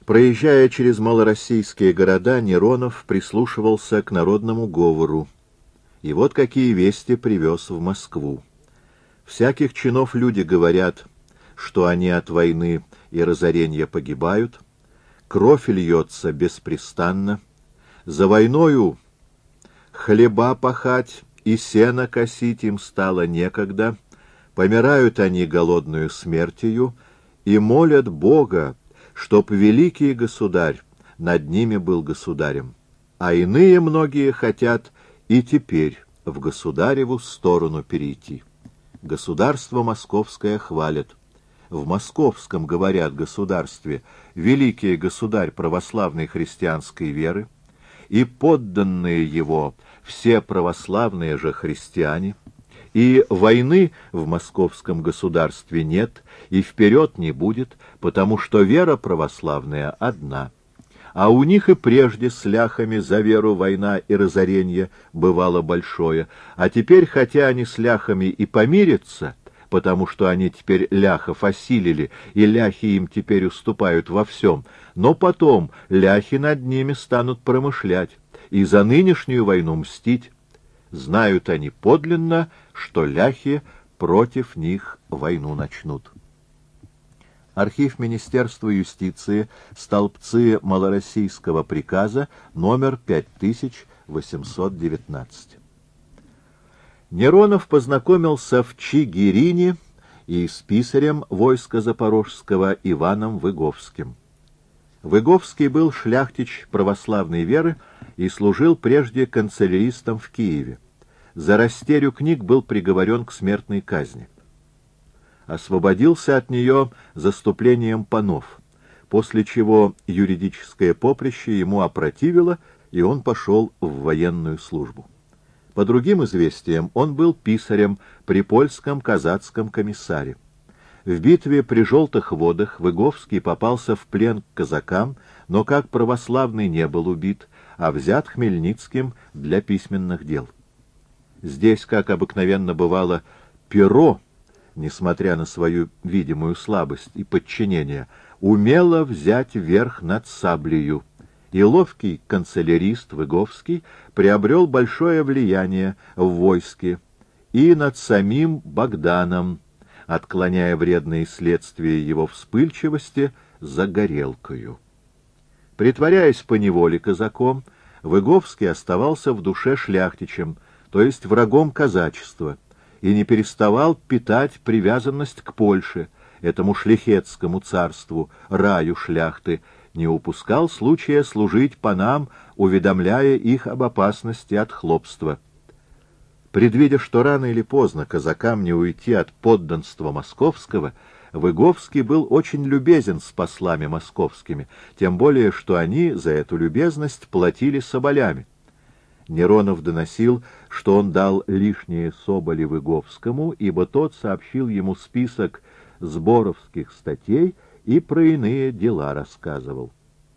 Проезжая через малороссийские города, Неронов прислушивался к народному говору. И вот какие вести привез в Москву. Всяких чинов люди говорят, что они от войны и разорения погибают, кровь льется беспрестанно, за войною хлеба пахать и сено косить им стало некогда, помирают они голодную смертью и молят Бога, чтоб великий государь над ними был государем, а иные многие хотят и теперь в государеву сторону перейти. Государство московское хвалят. В московском, говорят, государстве великий государь православной христианской веры, и подданные его все православные же христиане, и войны в московском государстве нет и вперед не будет, потому что вера православная одна. А у них и прежде с ляхами за веру война и разорение бывало большое, а теперь, хотя они с ляхами и помирятся, потому что они теперь ляхов осилили, и ляхи им теперь уступают во всем, но потом ляхи над ними станут промышлять и за нынешнюю войну мстить. Знают они подлинно, что ляхи против них войну начнут. Архив Министерства юстиции, столбцы малороссийского приказа, номер 5819. Неронов познакомился в Чигирине и с писарем войска Запорожского Иваном Выговским. Выговский был шляхтич православной веры и служил прежде канцеляристом в Киеве. За растерю книг был приговорен к смертной казни. Освободился от нее заступлением панов, после чего юридическое поприще ему опротивило, и он пошел в военную службу. По другим известиям, он был писарем при польском казацком комиссаре. В битве при Желтых водах Выговский попался в плен к казакам, но как православный не был убит, а взят Хмельницким для письменных дел. Здесь, как обыкновенно бывало, перо, несмотря на свою видимую слабость и подчинение, умело взять верх над саблею, и ловкий канцелярист Выговский приобрел большое влияние в войске и над самим Богданом, отклоняя вредные следствия его вспыльчивости за горелкою. Притворяясь поневоле казаком, Выговский оставался в душе шляхтичем, то есть врагом казачества, и не переставал питать привязанность к Польше, этому шляхетскому царству, раю шляхты, не упускал случая служить панам, уведомляя их об опасности от хлопства. Предвидя, что рано или поздно казакам не уйти от подданства московского, Выговский был очень любезен с послами московскими, тем более, что они за эту любезность платили соболями. Неронов доносил, что он дал лишние соболи Выговскому, ибо тот сообщил ему список сборовских статей и про иные дела рассказывал.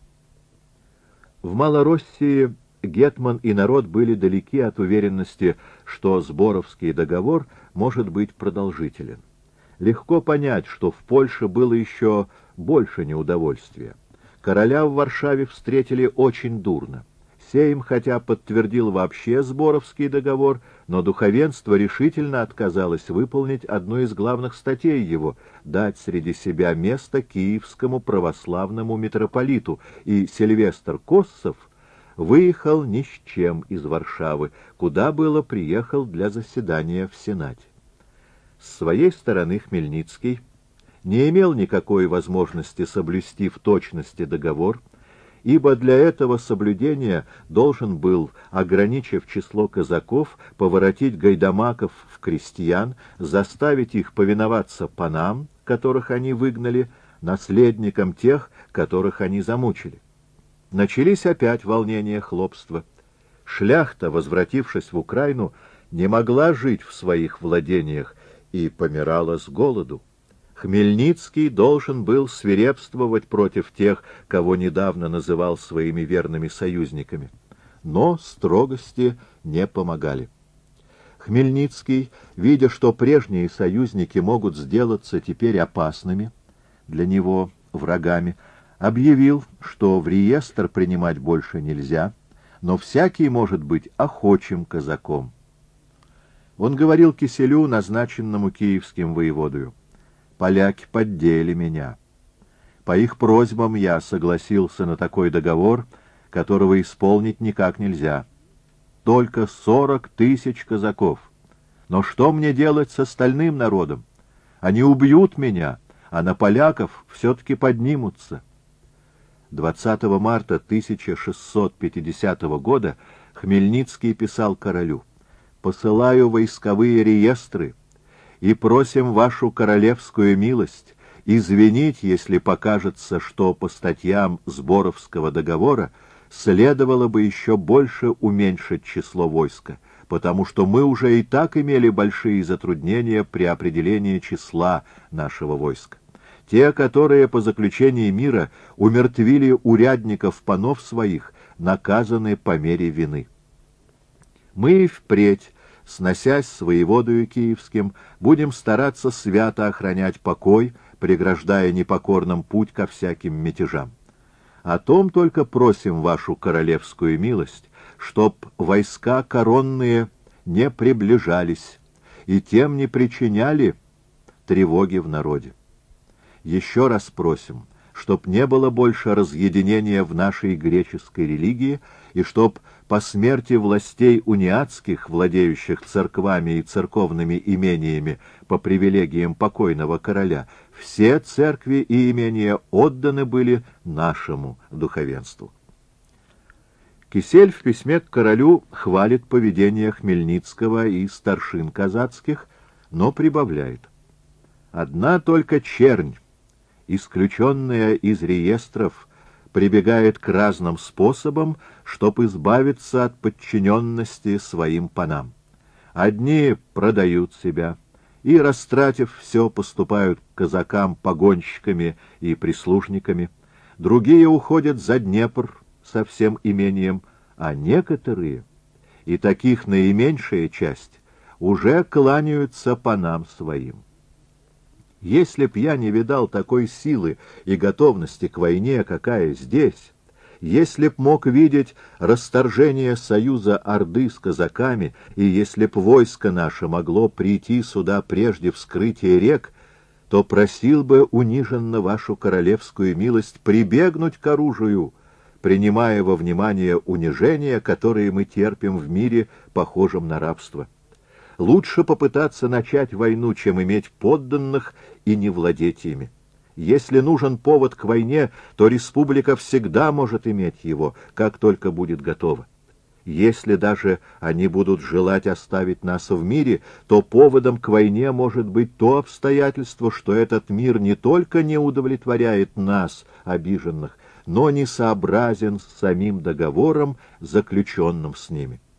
В Малороссии гетман и народ были далеки от уверенности, что Сборовский договор может быть продолжителен. Легко понять, что в Польше было еще больше неудовольствия. Короля в Варшаве встретили очень дурно. Сейм, хотя подтвердил вообще Сборовский договор, но духовенство решительно отказалось выполнить одну из главных статей его — дать среди себя место киевскому православному митрополиту, и Сильвестр Коссов выехал ни с чем из Варшавы, куда было приехал для заседания в Сенате. С своей стороны Хмельницкий не имел никакой возможности соблюсти в точности договор, ибо для этого соблюдения должен был, ограничив число казаков, поворотить гайдамаков в крестьян, заставить их повиноваться панам, которых они выгнали, наследникам тех, которых они замучили. Начались опять волнения хлопства. Шляхта, возвратившись в Украину, не могла жить в своих владениях и помирала с голоду. Хмельницкий должен был свирепствовать против тех, кого недавно называл своими верными союзниками. Но строгости не помогали. Хмельницкий, видя, что прежние союзники могут сделаться теперь опасными, для него врагами, объявил, что в реестр принимать больше нельзя, но всякий может быть охочим казаком. Он говорил Киселю, назначенному киевским воеводою: «Поляки поддели меня. По их просьбам я согласился на такой договор, которого исполнить никак нельзя. Только 40 000 казаков. Но что мне делать с остальным народом? Они убьют меня, а на поляков все-таки поднимутся». 20 марта 1650 года Хмельницкий писал королю: «Посылаю войсковые реестры и просим вашу королевскую милость извинить, если покажется, что по статьям Сборовского договора следовало бы еще больше уменьшить число войска, потому что мы уже и так имели большие затруднения при определении числа нашего войска. Те, которые по заключении мира умертвили урядников панов своих, наказаны по мере вины. Мы впредь, сносясь с воеводою киевским, будем стараться свято охранять покой, преграждая непокорным путь ко всяким мятежам. О том только просим вашу королевскую милость, чтоб войска коронные не приближались и тем не причиняли тревоги в народе. Еще раз просим, чтоб не было больше разъединения в нашей греческой религии, и чтоб по смерти властей униатских, владеющих церквами и церковными имениями по привилегиям покойного короля, все церкви и имения отданы были нашему духовенству. Кисель в письме к королю хвалит поведение Хмельницкого и старшин казацких, но прибавляет: «Одна только чернь, исключенная из реестров, прибегает к разным способам, чтоб избавиться от подчиненности своим панам. Одни продают себя и, растратив все, поступают к казакам погонщиками и прислужниками, другие уходят за Днепр со всем имением, а некоторые, и таких наименьшая часть, уже кланяются панам своим. Если б я не видал такой силы и готовности к войне, какая здесь, если б мог видеть расторжение союза Орды с казаками, и если б войско наше могло прийти сюда прежде вскрытия рек, то просил бы униженно вашу королевскую милость прибегнуть к оружию, принимая во внимание унижения, которые мы терпим в мире, похожем на рабство. Лучше попытаться начать войну, чем иметь подданных и не владеть ими. Если нужен повод к войне, то республика всегда может иметь его, как только будет готова. Если даже они будут желать оставить нас в мире, то поводом к войне может быть то обстоятельство, что этот мир не только не удовлетворяет нас, обиженных, но не сообразен с самим договором, заключенным с ними.